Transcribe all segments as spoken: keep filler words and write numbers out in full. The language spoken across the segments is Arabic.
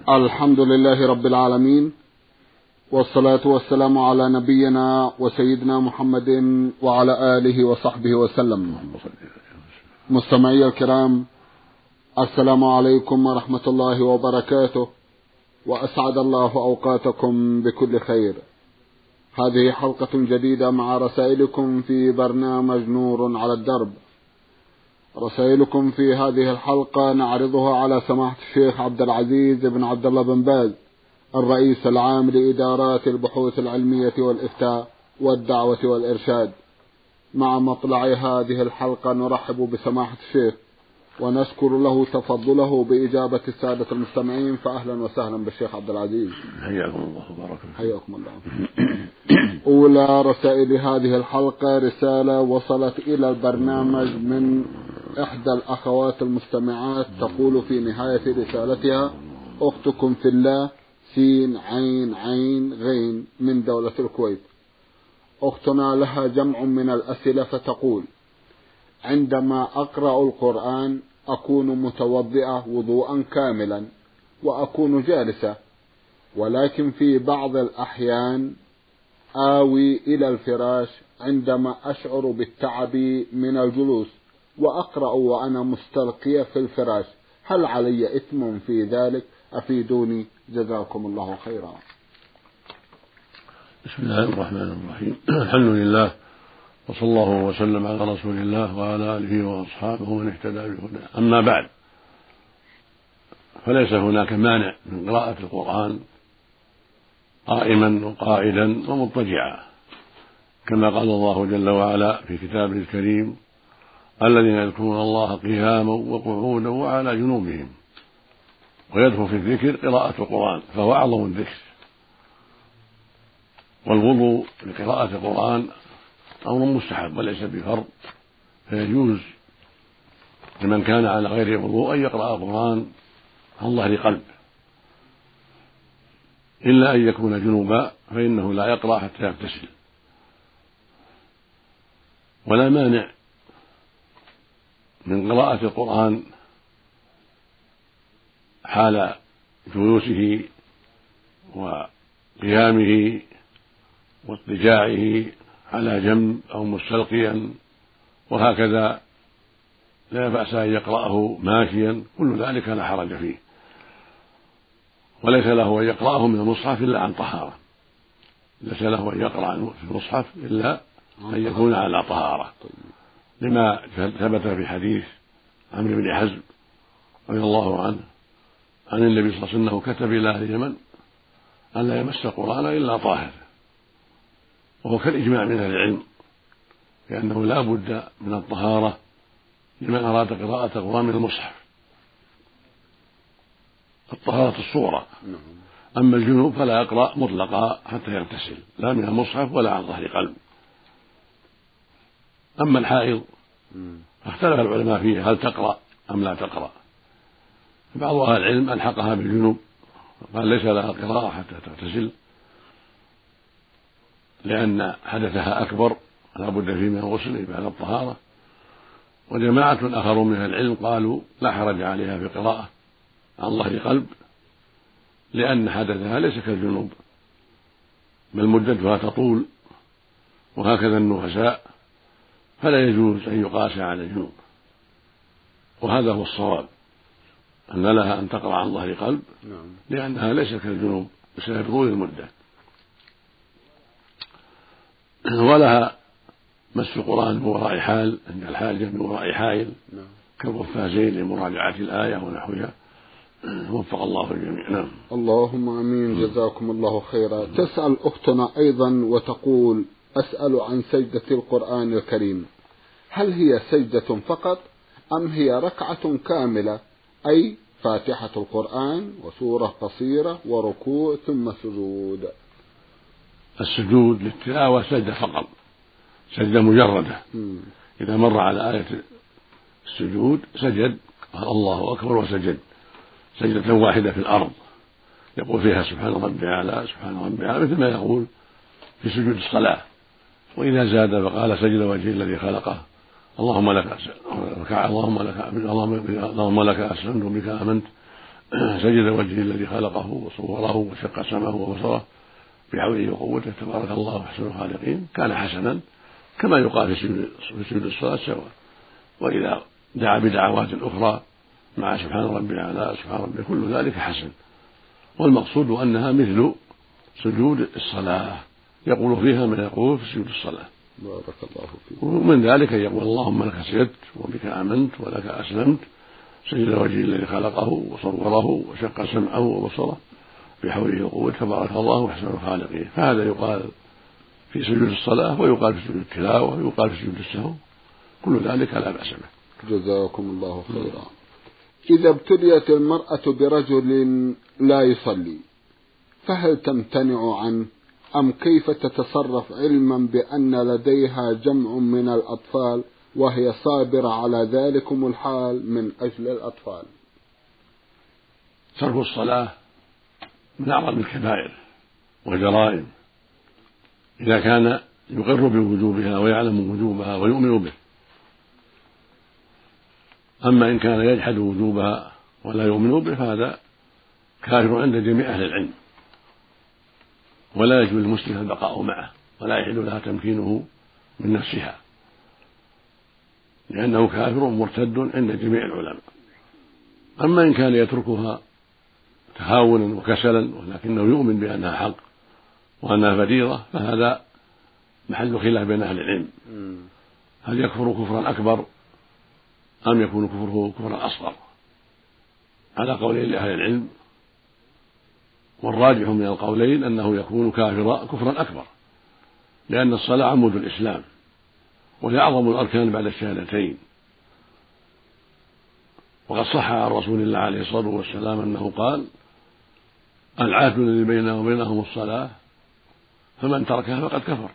الحمد لله رب العالمين، والصلاة والسلام على نبينا وسيدنا محمد وعلى آله وصحبه وسلم. مستمعي الكرام، السلام عليكم ورحمة الله وبركاته، وأسعد الله أوقاتكم بكل خير. هذه حلقة جديدة مع رسائلكم في برنامج نور على الدرب. رسائلكم في هذه الحلقة نعرضها على سماحة الشيخ عبد العزيز بن عبد الله بن باز، الرئيس العام لإدارات البحوث العلمية والإفتاء والدعوة والإرشاد. مع مطلع هذه الحلقة نرحب بسماحة الشيخ ونشكر له تفضله بإجابة السادة المستمعين، فأهلا وسهلا بالشيخ عبد العزيز. حياكم الله وبارك فيكم. حياكم الله. أولى رسائل هذه الحلقة رسالة وصلت إلى البرنامج من إحدى الأخوات المستمعات، تقول في نهاية رسالتها: أختكم في الله سين عين عين غين من دولة الكويت. أختنا لها جمع من الأسئلة، فتقول: عندما أقرأ القرآن أكون متوضئة وضوءا كاملا وأكون جالسة، ولكن في بعض الأحيان آوي إلى الفراش عندما أشعر بالتعب من الجلوس وأقرأ وأنا مستلقية في الفراش، هل علي إثم في ذلك؟ أفيدوني جزاكم الله خيرا. بسم الله الرحمن الرحيم. الحمد لله، وصلى الله وسلم على رسول الله وعلى آله وأصحابه ومن اهتدى بهداه. أما بعد، فليس هناك مانع من قراءة القرآن قائما وقائدا ومضطجعا، كما قال الله جل وعلا في كتابه الكريم: الذين يذكرون الله قياما وقعودا وعلى جنوبهم. ويدخل في الذكر قراءة القرآن، فهو أعظم الذكر. والوضوء لقراءة القرآن أمر مستحب وليس بفرض، فيجوز لمن كان على غير وضوء أن يقرأ القرآن عن ظهر قلب، إلا أن يكون جنوبا فإنه لا يقرأ حتى يغتسل. ولا مانع من قراءة القرآن حال جلوسه وقيامه واضطجاعه على جنب أو مستلقيا، وهكذا لا بأس أن يقرأه ماشيا، كل ذلك لا حرج فيه. وليس له أن يقرأه من المصحف إلا عن طهارة، ليس له أن يقرأ في المصحف إلا أن يكون على طهارة، لما ثبت في حديث عمرو بن حزم رضي الله عنه عن النبي صلى الله عليه وسلم أنه كتب إلى أهل اليمن أن لا يمس القرآن إلا طاهر، وهو كالإجماع من أهل العلم، لأنه لا بد من الطهارة لمن أراد قراءة القرآن من المصحف، الطهارة الصورة. أما الجنوب فلا يقرأ مطلقا حتى يغتسل، لا من المصحف ولا عن ظهر قلب. أما الحائض اختلف العلماء فيها هل تقرأ أم لا تقرأ. بعض أهل العلم ألحقها بالجنوب، قال ليس لها قراءة حتى تغتسل، لأن حدثها أكبر لا بد فيه من الغسل بعد الطهارة. وجماعة آخرون من العلم قالوا لا حرج عليها في قراءة عن ظهر قلب، لأن حدثها ليس كالجنوب، بل مدتها تطول، وهكذا النفساء، فلا يجوز أن يقاس على الجنوب. وهذا هو الصواب، أن لها أن تقرأ عن ظهر قلب، لأنها ليس كالجنوب بسبب طول المدة. ولها مس القرآن من وراء حال عند الحاجة من وراء حائل كالقفازين لمراجعة الآية ونحوها. وفق الله الجميع. نعم. اللهم امين. جزاكم الله خيرا. تسأل اختنا ايضا وتقول: اسأل عن سجدة القرآن الكريم، هل هي سجدة فقط ام هي ركعة كاملة، اي فاتحة القرآن وسورة قصيرة وركوع ثم سجود؟ السجود للتلاوة سجدة فقط، سجدة مجردة. م. إذا مر على آية السجود سجد، قال الله أكبر وسجد سجدة واحدة في الأرض، يقول فيها سبحان ربي أعلى سبحان ربي أعلى، مثل ما يقول في سجود الصلاة. وإذا زاد فقال سجد وجهه الذي خلقه، اللهم لك اللهم لك اللهم لك أسلمت وبك آمنت سجد وجهه الذي خلقه وصوره وشق سمعه وبصره بحوله وقوته تبارك الله أحسن الخالقين، كان حسنا كما يقال في سجود الصلاة سواء. وإذا دعا بدعوات أخرى مع سبحان ربي الأعلى سبحان ربي كل ذلك حسن. والمقصود أنها مثل سجود الصلاة يقول فيها ما يقول في سجود الصلاة. بارك الله فيك. ومن ذلك يقول اللهم لك سجدت وبك آمنت ولك أسلمت، سجد وجهه الذي خلقه وصوره وشق سمعه وبصره بحوله وقوته تبارك الله أحسن الخالقين. فهذا يقال في سجود الصلاة ويقال في سجود التلاوة ويقال في سجود السهو، كل ذلك لا بأس به. جزاكم الله خيرا. إذا ابتليت المرأة برجل لا يصلي فهل تمتنع عنه أم كيف تتصرف علما بأن لديها جمع من الأطفال وهي صابرة على ذلكم الحال من أجل الأطفال؟ ترك الصلاة من أعظم الكبائر والجرائم إذا كان يقر بوجوبها ويعلم وجوبها ويؤمن به. أما إن كان يجحد وجوبها ولا يؤمن به فهذا كافر عند جميع أهل العلم، ولا يجوز للمسلم البقاء معه ولا يحل لها تمكينه من نفسها، لأنه كافر مرتد عند جميع العلماء. أما إن كان يتركها تهاونا وكسلا ولكنه يؤمن بأنها حق وأنها فريضة فهذا محل خلاف بين أهل العلم، هل يكفر كفرا أكبر أم يكون كفره كفرا أصغر؟ على قولين لأهل العلم، والراجح من القولين أنه يكون كافرا كفرا أكبر، لأن الصلاة عمود الإسلام وهي أعظم الأركان بعد الشهادتين. وقد صح عن رسول الله عليه الصلاة والسلام أنه قال العهد الذي بيننا وبينهم الصلاة فمن تركها فقد كفر.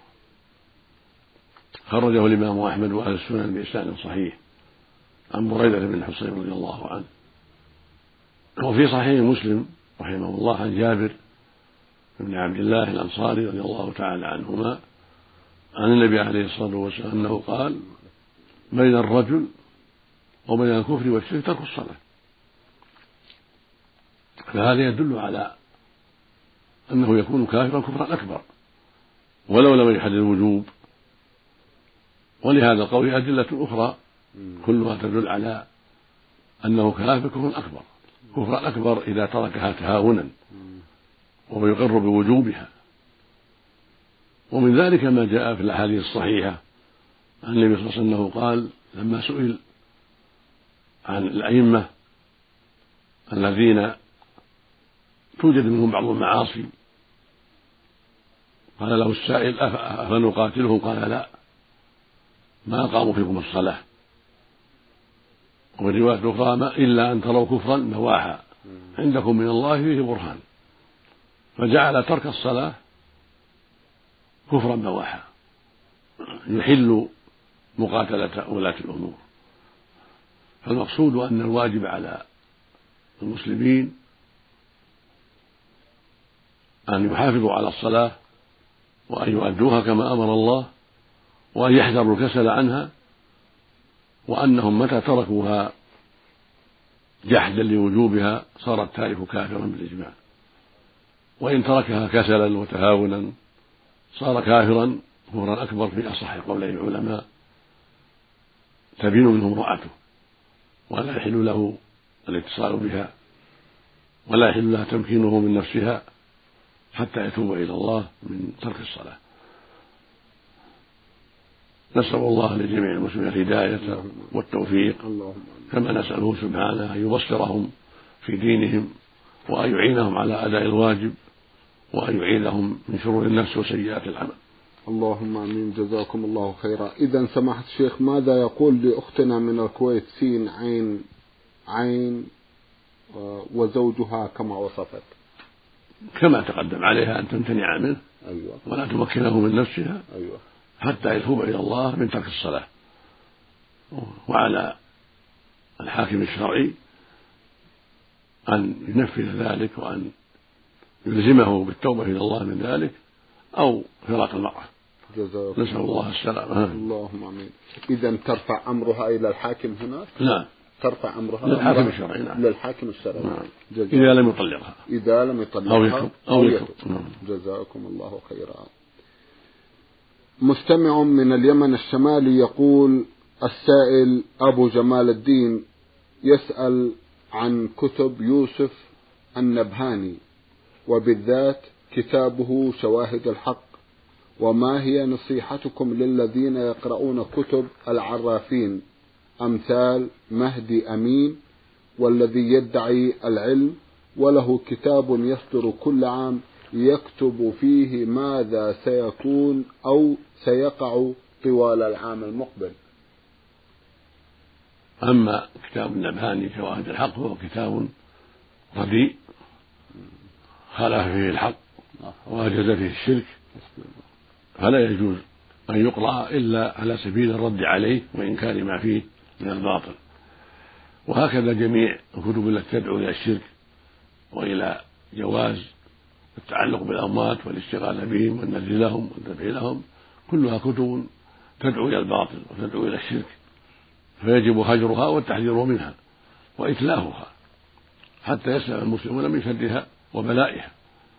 خرجه الإمام أحمد وأهل السنن بإسناد صحيح عن بريدة بن حصين رضي الله عنه. وفي صحيح مسلم رحمه الله عن جابر بن عبد الله الأنصاري رضي الله تعالى عنهما عن النبي عليه الصلاة والسلام أنه قال بين الرجل وبين الكفر والشرك ترك الصلاة. فهذا يدل على أنه يكون كافرا كفرا أكبر ولو لم يحدد الوجوب. ولهذا القول أدلة أخرى كلها تدل على أنه كافر كفرا أكبر. كفرا أكبر إذا تركها تهاونا ويقر بوجوبها. ومن ذلك ما جاء في الأحاديث الصحيحة عن النبي صلى الله عليه وسلم أنه قال لما سئل عن الأئمة الذين توجد منهم بعض المعاصي قال له السائل أفنقاتلهم؟ قال لا، ما قاموا فيكم الصلاة. وفي رواية أخرى ما إلا أن تروا كفرا بواحا عندكم من الله فيه برهان. فجعل ترك الصلاة كفرا بواحا يحل مقاتلة ولاة الأمور. فالمقصود أن الواجب على المسلمين أن يحافظوا على الصلاة وأن يؤدوها كما أمر الله وأن يحذروا الكسل عنها، وأنهم متى تركوها جحدا لوجوبها صار التارك كافرا بالإجماع، وإن تركها كسلا وتهاونا صار كافرا كفرا أكبر في أصح قولي العلماء تبين منه امرأته ولا يحل له الاتصال بها ولا يحل لها تمكينه من نفسها حتى يتوب إلى الله من ترك الصلاة. نسأل الله لجميع المسلمين الهداية والتوفيق، كما نسأله سبحانه أن يبصرهم في دينهم وأن يعينهم على أداء الواجب وأن يعيذهم من شرور النفس وسيئات العمل. اللهم آمين. جزاكم الله خيرا. إذا سمحت الشيخ ماذا يقول لأختنا من الكويت سين عين عين وزوجها كما وصفت؟ كما تقدم عليها أن تمتنع منه أيوة. ولا تمكنه من نفسها أيوة. حتى يتوب إلى الله من ترك الصلاة. وعلى الحاكم الشرعي أن ينفذ ذلك وأن يلزمه بالتوبة إلى الله من ذلك أو فراق المرأة. نسأل الله السلامة. اللهم آمين. إذا ترفع أمرها إلى الحاكم هناك؟ نعم. ترفع أمرها للحاكم الشرعي. نعم. للحاكم الشرعي. نعم. إذا لم يطلقها إذا لم يطلقها أو يتوب أو يتوب. نعم. جزاكم الله خيرا. مستمع من اليمن الشمالي يقول السائل أبو جمال الدين يسأل عن كتب يوسف النبهاني وبالذات كتابه شواهد الحق، وما هي نصيحتكم للذين يقرؤون كتب العرافين أمثال مهدي أمين والذي يدعي العلم وله كتاب يصدر كل عام يكتب فيه ماذا سيكون أو سيقع طوال العام المقبل؟ أما كتاب النبهاني شواهد الحق هو كتاب رديء خالف فيه الحق وأجاز فيه الشرك، فلا يجوز أن يقرأ إلا على سبيل الرد عليه وإنكار ما فيه من الباطل. وهكذا جميع الكتب التي تدعو إلى الشرك وإلى جواز التعلق بالأموات والاشتغال بهم والنذر لهم والذبح لهم كلها كتب تدعو إلى الباطل وتدعو إلى الشرك، فيجب هجرها والتحذير منها وإتلافها حتى يسلم المسلمون من شرها وبلائها.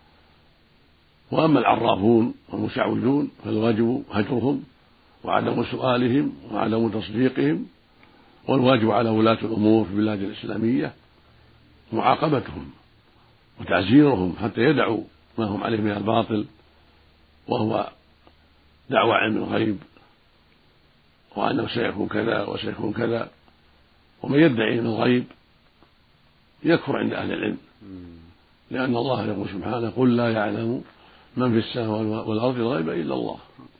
وأما العرافون والمشعوذون فالواجب هجرهم وعدم سؤالهم وعدم تصديقهم، والواجب على ولاة الأمور في البلاد الإسلامية معاقبتهم وتعزيرهم حتى يدعوا ما هم عليه من الباطل، وهو دعوى علم الغيب وأنه سيكون كذا وسيكون كذا. ومن يدعي علم الغيب يكفر عند أهل العلم، لأن الله يقول سبحانه قل لا يعلم من في السماء والأرض الغيب إلا الله.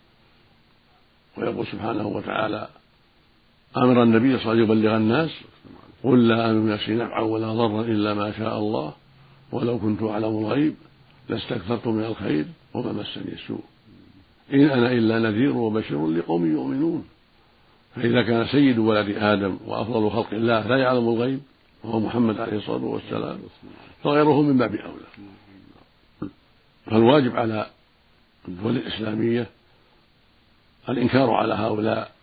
ويقول سبحانه وتعالى أمر النبي صلى الله عليه وسلم يبلغ الناس قل لا أملك نفسي نفعا ولا ضرا إلا ما شاء الله ولو كنت أعلم الغيب لاستكثرت من الخير وما مسني السوء إن أنا إلا نذير وبشير لقوم يؤمنون. فإذا كان سيد ولد آدم وأفضل خلق الله لا يعلم الغيب وهو محمد عليه الصلاة والسلام فغيره من باب أولى. فالواجب على الدول الإسلامية الإنكار على هؤلاء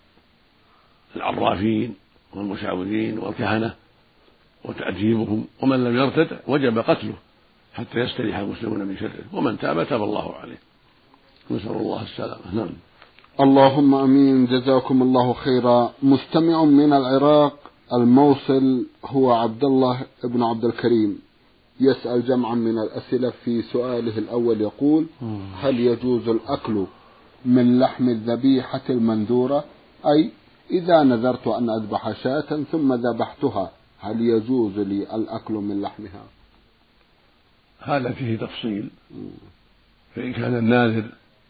العرافين والمشعوذين والكهنة وتأديبهم، ومن لم يرتد وجب قتله حتى يستريح المسلمون من شره، ومن تاب تاب الله عليه. نسأل الله السلامة. نعم. اللهم أمين. جزاكم الله خيرا. مستمع من العراق الموصل هو عبد الله بن عبد الكريم يسأل جمعا من الأسئلة. في سؤاله الأول يقول هل يجوز الأكل من لحم الذبيحة المنذورة؟ أي إذا نذرت أن أذبح شاة ثم ذبحتها هل يجوز لي الأكل من لحمها؟ هذا فيه تفصيل. فإن كان الناذر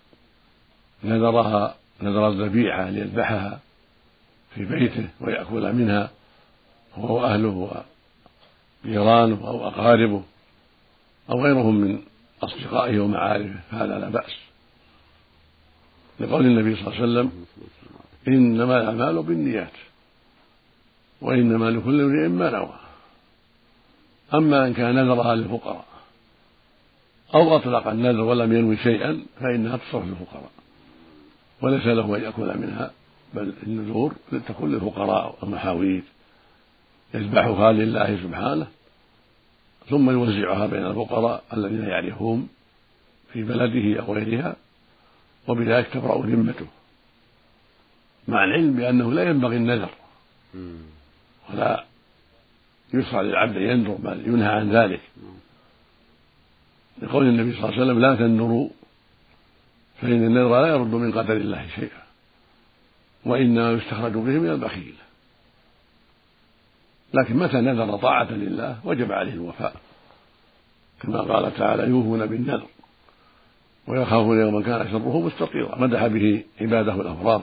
نذرها نذر الذبيحة ليذبحها في بيته ويأكل منها هو وأهله وجيرانه أو أقاربه أو غيرهم من أصدقائه ومعارفه فهذا لا بأس، لقول النبي صلى الله عليه وسلم إنما الأعمال بالنيات وإنما لكل امرئ ما نوى. أما إن كان نذرها للفقراء أو أطلق النذر ولم ينوي شيئا فإنها تصرف للفقراء وليس له أن يأكل منها، بل النذور تكون للفقراء والمحاويج يذبحها لله سبحانه ثم يوزعها بين الفقراء الذين يعرفهم في بلده أو غيرها، وبذلك تبرأ ذمته، مع العلم بأنه لا ينبغي النذر ولا يشرع للعبد ينذر بل ينهى عن ذلك، لقول النبي صلى الله عليه وسلم لا تنذروا فإن النذر لا يرد من قدر الله شيئا وإنما يستخرج به من البخيل. لكن متى نذر طاعة لله وجب عليه الوفاء، كما قال تعالى يوفون بالنذر ويخافون يوما كان شره مستطيرا، مدح به عباده الأبرار.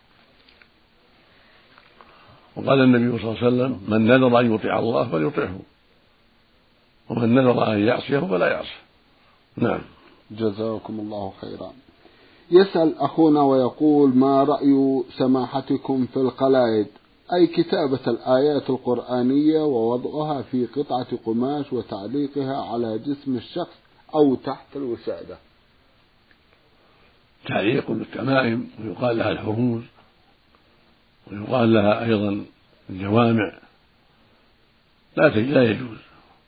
وقال النبي صلى الله عليه وسلم من نذر أن يطيع الله فليطيعه ومن نذر أن يعصيه فلا يعصيه. نعم. جزاكم الله خيرا. يسأل أخونا ويقول ما رأي سماحتكم في القلايد، أي كتابة الآيات القرآنية ووضعها في قطعة قماش وتعليقها على جسم الشخص أو تحت الوسادة؟ تعليق بالتمائم ويقال لها الحروز ويقال لها أيضا الجوامع لا لا يجوز،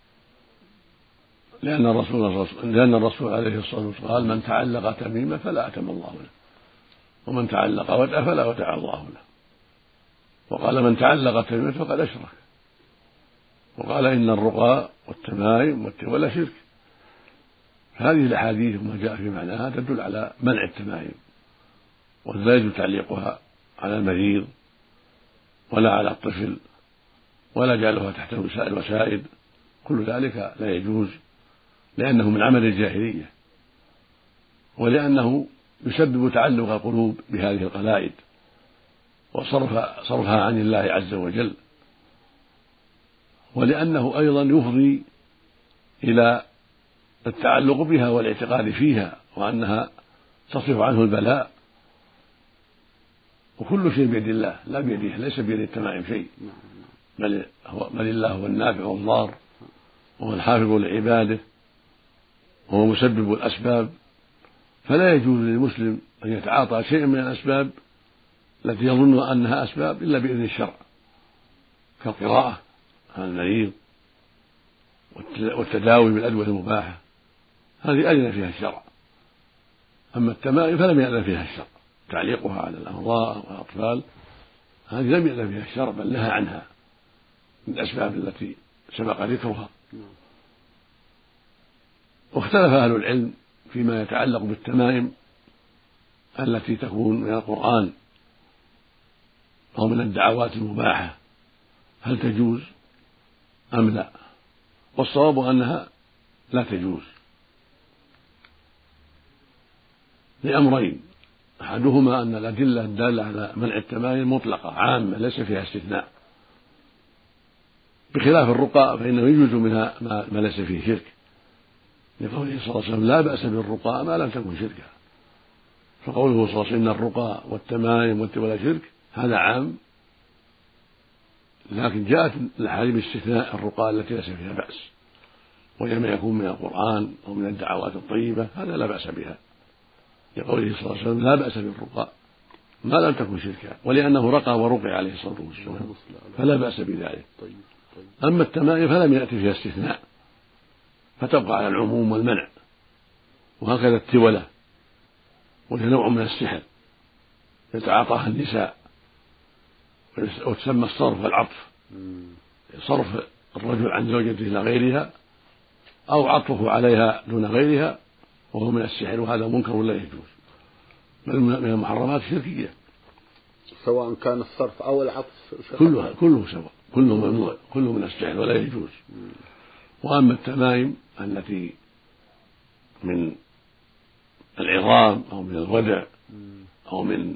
لأن الرسول لأن الرسول عليه الصلاة والسلام قال: من تعلق تميمة فلا أتم الله له، ومن تعلق ودعة فلا ودع الله له، وقال: من تعلق تميمة فقد أشرك، وقال: إن الرقى والتمائم والتولى شرك. هذه الأحاديث وما جاء في معناها تدل على منع التمائم، ولا يجوز تعليقها على المريض ولا على الطفل ولا جعلها تحت الوسائد، كل ذلك لا يجوز، لأنه من عمل الجاهلية، ولأنه يسبب تعلق القلوب بهذه القلائد وصرف صرفها عن الله عز وجل، ولأنه أيضا يفضي إلى التعلق بها والاعتقاد فيها وأنها تصرف عنه البلاء، وكل شيء بيد الله لا بيده، ليس بيد التمائم شيء، بل هو بل الله هو النافع والضار، وهو الحافظ لعباده، وهو مسبب الأسباب. فلا يجوز للمسلم أن يتعاطى شيئا من الأسباب التي يظن أنها أسباب إلا بإذن الشرع، كالقراءة على المريض والتداوي بالأدوية المباحة، هذه أذن فيها الشرع. أما التمائم فلم يأذن فيها الشرع، تعليقها على الأمراء والأطفال هذه لم يأذن فيها الشرع، بل نهى عنها من الأسباب التي سبق ذكرها. واختلف أهل العلم فيما يتعلق بالتمائم التي تكون من القرآن أو من الدعوات المباحة، هل تجوز أم لا؟ والصواب أنها لا تجوز لأمرين: أحدهما أن الأدلة الدالة على منع التمائم مطلقة عامة ليس فيها استثناء، بخلاف الرقى فإنه يجوز منها ما ليس فيه شرك، لقوله صلى الله عليه وسلم: لا بأس بالرقى ما لم تكن شركا. فقوله صلى الله عليه وسلم: إن الرقى والتمائم والتولى شرك، هذا عام، لكن جاءت الأحاديث باستثناء الرقى التي ليس فيها بأس، وهي ما يكون من القرآن أو من الدعوات الطيبة، هذا لا بأس بها، لقوله صلى الله عليه وسلم: لا بأس بالرقى ما لم تكن شركا، ولأنه رقى ورقي عليه الصلاة والسلام، فلا بأس بذلك. أما التمائم فلم يأتي فيها استثناء، فتبقى على العموم والمنع. وهكذا التولة، وهي نوع من السحر يتعاطاها النساء، وتسمى الصرف والعطف، صرف الرجل عن زوجته إلى غيرها أو عطفه عليها دون غيرها، وهو من السحر، وهذا منكر لا يجوز، بل من المحرمات الشركية، سواء كان الصرف أو العطف كلها كله سواء، كله ممنوع، كله من السحر ولا يجوز. وأما التمائم التي من العظام أو من الودع أو من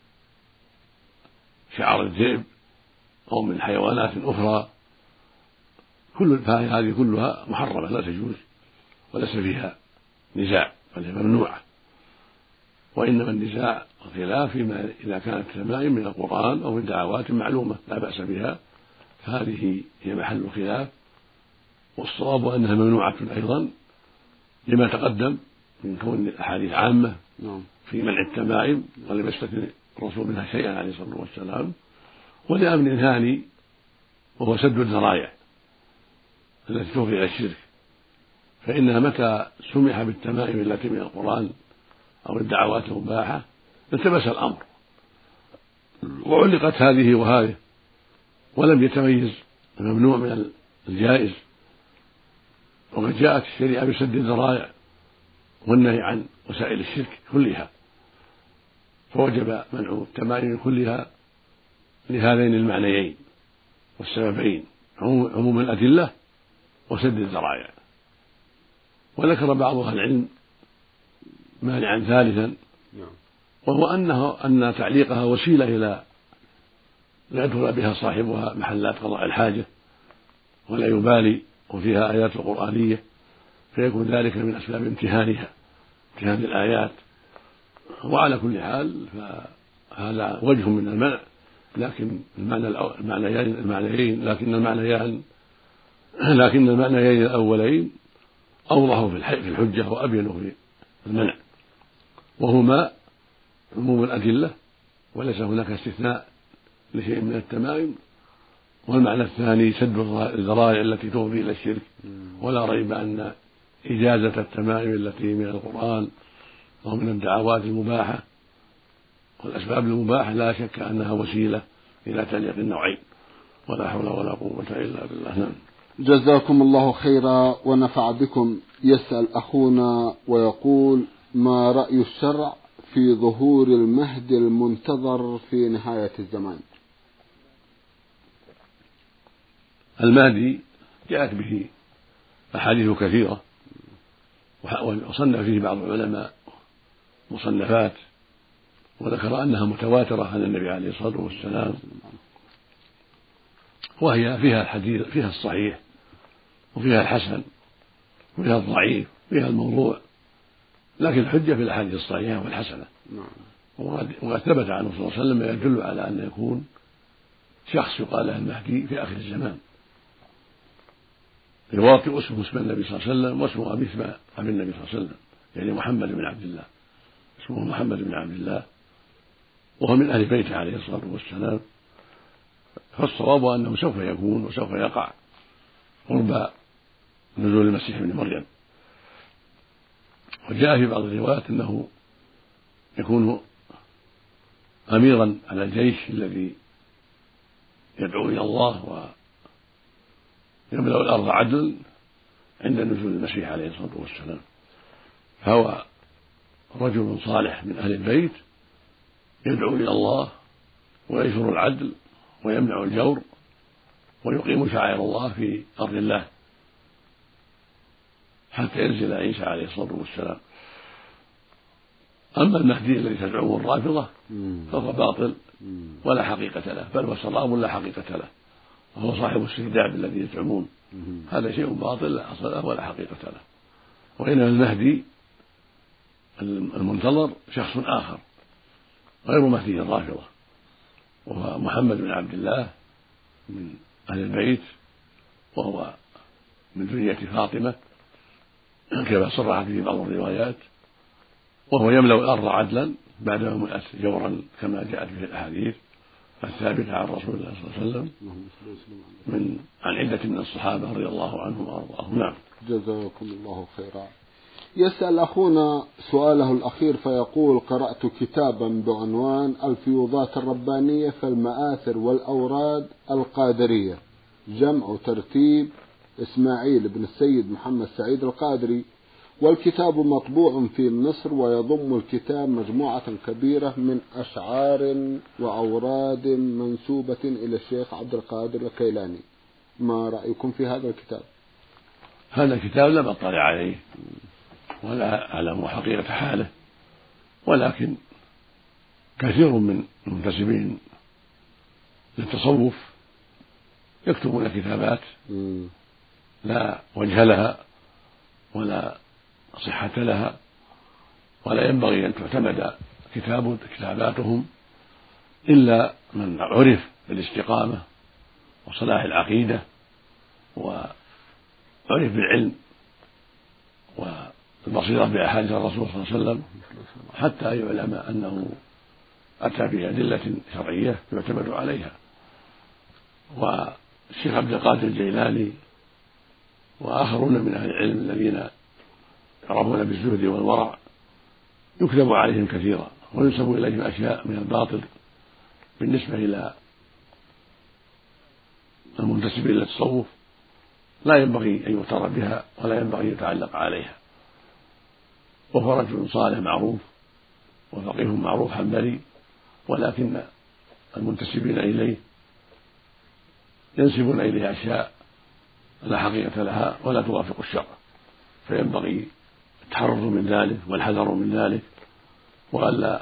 شعر الذئب أو من حيوانات أخرى، كل هذه كلها محرمة لا تجوز وليس فيها نزاع، بل هي ممنوعة. وإنما النزاع والخلاف فيما إذا كانت التمائم من القرآن أو من دعوات معلومة لا بأس بها، فهذه هي محل الخلاف. والصواب أنها ممنوعة أيضا لما تقدم من كون الأحاديث عامة في منع التمائم ولم يستثن الرسول منها شيئا عليه الصلاة والسلام، ولأمر ثاني وهو سد الذرائع التي تفضي إلى الشرك، فإنها متى سمح بالتمائم التي من القرآن أو الدعوات المباحة التبس الأمر وعلقت هذه وهذه، ولم يتميز الممنوع من الجائز. وقد جاءت الشريعة بسد الذرائع والنهي عن وسائل الشرك كلها، فوجب منع التمائم كلها لهذين المعنيين والسببين: عموم الأدلة وسد الذرائع. وذكر بعض أهل العلم مانعا ثالثا، وهو أنه أن تعليقها وسيلة إلى لا يدخل بها صاحبها محلات قضاء الحاجة ولا يبالي، وفيها آيات القرآنية، فيكون ذلك من أسباب امتهانها، امتهان الآيات. وعلى كل حال فهذا وجه من المنع، لكن المعنى المعنيين المعنيين لكن المعنيين لكن المعنيين الأولين أوضح في الحجة وأبين في المنع، وهما عموم الأدلة وليس هناك استثناء لشيء من التمائم، والمعنى الثاني سد الذرائع التي تفضي إلى الشرك. ولا ريب أن إجازة التمائم التي من القرآن أو من الدعوات المباحة والأسباب المباحة لا شك أنها وسيلة إلى تعليق النوعين، ولا حول ولا قوة إلا بالله. نعم. جزاكم الله خيرا ونفع بكم. يسأل أخونا ويقول: ما رأي الشرع في ظهور المهدي المنتظر في نهاية الزمان؟ المهدي جاءت به أحاديث كثيرة، وصنف فيه بعض العلماء مصنفات وذكر أنها متواترة عن النبي عليه الصلاة والسلام، وهي فيها الحديث، فيها الصحيح وفيها الحسن وفيها الضعيف وفيها الموضوع، لكن الحجة في الأحاديث الصحيحة والحسنة. وقد ثبت عنه صلى الله عليه وسلم يدل على أن يكون شخص يقال له المهدي في آخر الزمان، يواطئ اسم اسم النبي صلى الله عليه وسلم واسمه أبي اسم أبي النبي صلى الله عليه وسلم، يعني محمد بن عبد الله، اسمه محمد بن عبد الله، وهو من أهل بيته عليه الصلاة والسلام. فالصواب أنه سوف يكون وسوف يقع قرب نزول المسيح ابن مريم. وجاء في بعض الروايات أنه يكون أميرا على الجيش الذي يدعو إلى الله ويملأ الأرض عدل عند نزول المسيح عليه الصلاة والسلام. فهو رجل صالح من أهل البيت يدعو إلى الله وينشر العدل ويمنع الجور ويقيم شعائر الله في أرض الله حتى ينزل عيسى عليه الصلاة والسلام. أما المهدي الذي تدعوه الرافضة فهو باطل ولا حقيقة له، بل هو سراب لا حقيقة له، وهو صاحب السرداب الذي يزعمون، هذا شيء باطل لا أصل له ولا حقيقة له. وإنما المهدي المنتظر شخص آخر غير مهدي الرافضة، وهو محمد بن عبد الله من أهل البيت، وهو من ذرية فاطمة كما صرحت في بعض الروايات، وهو يملأ الأرض عدلا بعدما ملأت جورا كما جاءت في الأحاديث الثابتة عن رسول الله صلى الله عليه وسلم من عن عدة من الصحابة رضي الله عنهم وأرضاهم. نعم. جزاكم الله خيرا. يسأل أخونا سؤاله الأخير فيقول: قرأت كتابا بعنوان الفيوضات الربانية في المآثر والأوراد القادرية، جمع ترتيب إسماعيل بن السيد محمد سعيد القادري، والكتاب مطبوع في مصر، ويضم الكتاب مجموعة كبيرة من أشعار وأوراد منسوبة إلى الشيخ عبد القادر الكيلاني، ما رأيكم في هذا الكتاب؟ هذا الكتاب لم أطلع عليه ولا أعلم حقيقة حاله، ولكن كثير من المنتسبين للتصوف يكتبون كتابات لا وجه لها ولا صحة لها، ولا ينبغي أن تعتمد كتاب كتاباتهم إلا من عرف بالاستقامة وصلاح العقيدة وعرف بالعلم والبصيرة بأحاديث الرسول صلى الله عليه وسلم، حتى يعلم أنه أتى بأدلة شرعية يعتمد عليها. والشيخ عبد القادر الجيلاني وآخرون من أهل العلم الذين يعرفون بالزهد والورع يكذب عليهم كثيرا وينسب إليهم أشياء من الباطل بالنسبة إلى المنتسبين إلى التصوف لا ينبغي أن يغتر بها ولا ينبغي أن يتعلق عليها. وهو رجل صالح معروف وفقيه معروف حنبلي، ولكن المنتسبين إليه ينسبون إليه أشياء لا حقيقة لها ولا توافق الشرع، فينبغي التحرر من ذلك والحذر من ذلك، وألا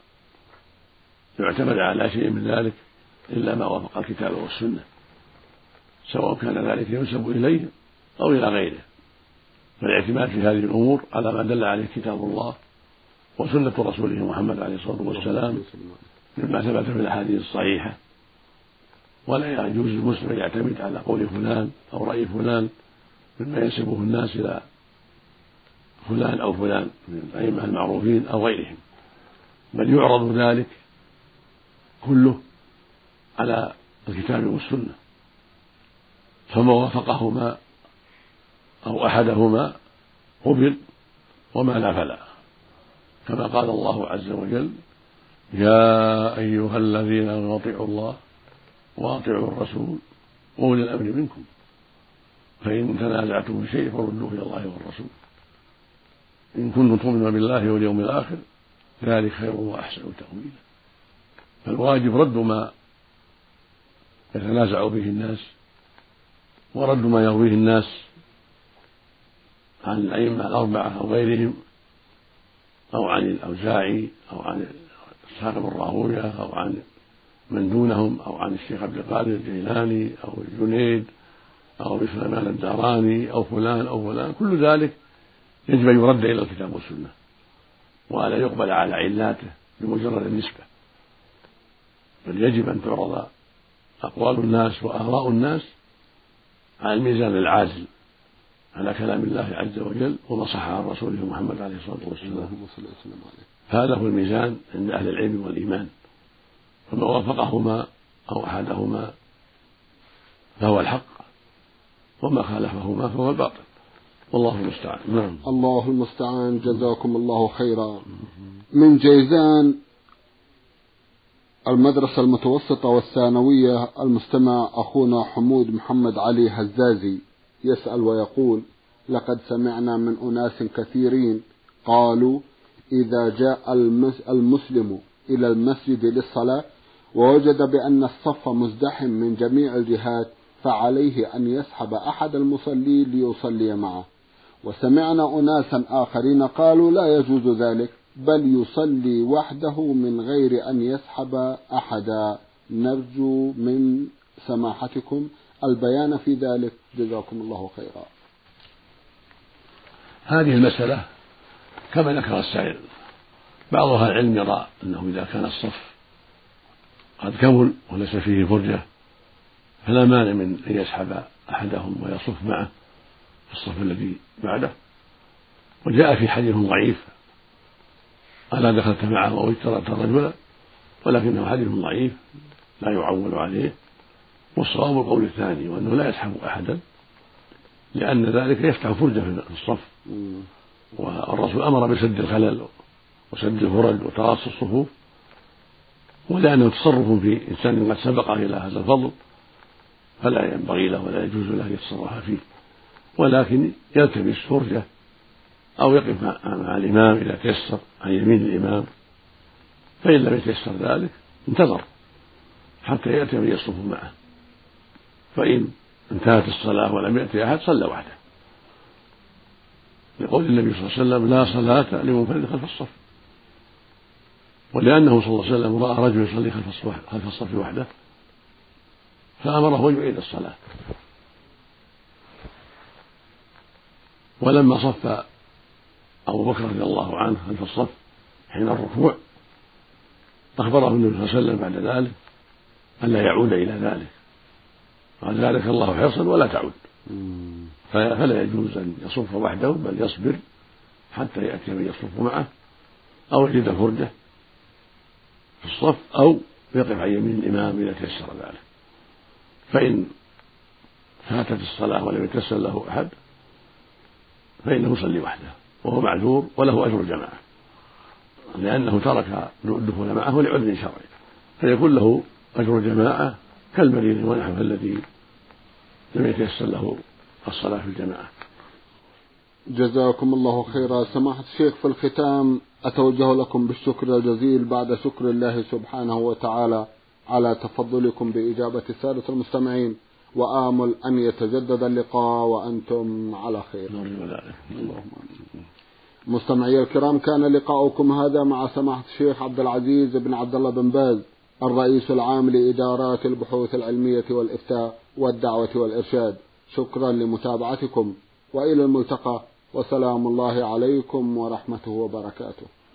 يعتمد على شيء من ذلك إلا ما وافق الكتاب والسنة، سواء كان ذلك ينسب إليه أو إلى غيره. فالاعتماد في هذه الأمور على ما دل عليه كتاب الله وسنة رسوله محمد عليه الصلاة والسلام مما ثبت في الأحاديث الصحيحة، ولا يجوز المسلم أن يعتمد على قول فلان أو رأي فلان مما ينسبه الناس إلى فلان أو فلان من الأئمة المعروفين أو غيرهم، بل يعرض ذلك كله على الكتاب والسنة فما وافقهما أو أحدهما قبل وما لا فلا، كما قال الله عز وجل: يا أيها الذين آمنوا أطيعوا الله وأطيعوا الرسول وأولي الأمر منكم فإن تنازعتم في شيء فردوه إلى الله والرسول إن كنتم تؤمنون بالله واليوم الآخر ذلك خير وأحسن تأويلا. فالواجب رد ما يتنازع به الناس ورد ما يرويه الناس عن الأئمة الأربعة أو غيرهم، أو عن الأوزاعي أو عن إسحاق بن راهويه أو عن من دونهم أو عن الشيخ عبد القادر الجيلاني أو الجنيد أو سليمان الداراني أو فلان أو فلان، كل ذلك يجب أن يرد إلى الكتاب والسنة ولا يقبل على علاته بمجرد النسبة، بل يجب أن تعرض أقوال الناس وآراء الناس على الميزان العادل على كلام الله عز وجل وما صح عن رسوله محمد عليه الصلاة والسلام. هذا هو الميزان عند أهل العلم والإيمان، فما وافقهما أو أحدهما فهو الحق وما خالفهما فهو الباطل، والله المستعان. نعم. الله المستعان. جزاكم الله خيرا. من جيزان المدرسة المتوسطة والثانوية المستمع أخونا حمود محمد علي هزازي يسأل ويقول: لقد سمعنا من أناس كثيرين قالوا إذا جاء المسلم إلى المسجد للصلاة ووجد بأن الصف مزدحم من جميع الجهات فعليه أن يسحب أحد المصلين ليصلي معه، وسمعنا أناسا آخرين قالوا لا يجوز ذلك بل يصلي وحده من غير أن يسحب أحدا. نرجو من سماحتكم البيان في ذلك، جزاكم الله خيرا. هذه المسألة كما ذكر السائل، بعض أهل العلم يرى أنه إذا كان الصف قد كمل وليس فيه فرجة فلا مانع من أن يسحب أحدهم ويصف معه في الصف الذي بعده، وجاء في حديث ضعيف: ألا دخلت معه أو اشتركت رجلا، ولكنه حديث ضعيف لا يعول عليه، والصواب القول الثاني وأنه لا يسحب أحدا لأن ذلك يفتح فرجة في الصف، والرسول أمر بسد الخلل وسد الفرج وتراص الصفوف، ولأنه تصرف في إنسان قد سبق إلى هذا الفضل فلا ينبغي له ولا يجوز له يتصرف فيه، ولكن يلتمس فرجة أو يقف مع الإمام إذا تيسر عن يمين الإمام، فإن لم يتيسر ذلك انتظر حتى يأتي من يصف معه، فإن انتهت الصلاة ولم يأتي أحد صلى وحده، لقول النبي صلى الله عليه وسلم: لا صلاة لمنفرد خلف الصف. ولأنه صلى الله عليه وسلم رأى رجل يصلي خلف الصف وحده فأمره أن يعيد الصلاة، ولما صف أبو بكر رضي الله عنه خلف الصف حين الركوع أخبره النبي صلى الله عليه وسلم بعد ذلك ألا يعود إلى ذلك، قال: ذلك الله حرصا ولا تعود. فلا يجوز أن يصف وحده بل يصبر حتى يأتي من يصف معه أو يجد فرجة في الصف أو يقف عن يمين الإمام إذا تيسر ذلك. فإن فاتت الصلاة ولم يتيسر له أحد فإنه يصلي وحده وهو معذور وله أجر الجماعة، لأنه ترك الدخول معه لعذر شرعي، فيكون له أجر الجماعة كالمريض ونحوه الذي لم يتيسر له الصلاة في الجماعة. جزاكم الله خيرا. سماحة الشيخ، في الختام أتوجه لكم بالشكر الجزيل بعد شكر الله سبحانه وتعالى على تفضلكم بإجابة السادة المستمعين، وآمل أن يتجدد اللقاء وأنتم على خير. مستمعي الكرام، كان لقاؤكم هذا مع سماحة الشيخ عبد العزيز بن عبد الله بن باز الرئيس العام لإدارات البحوث العلمية والإفتاء والدعوة والإرشاد. شكرا لمتابعتكم وإلى الملتقى، وسلام الله عليكم ورحمته وبركاته.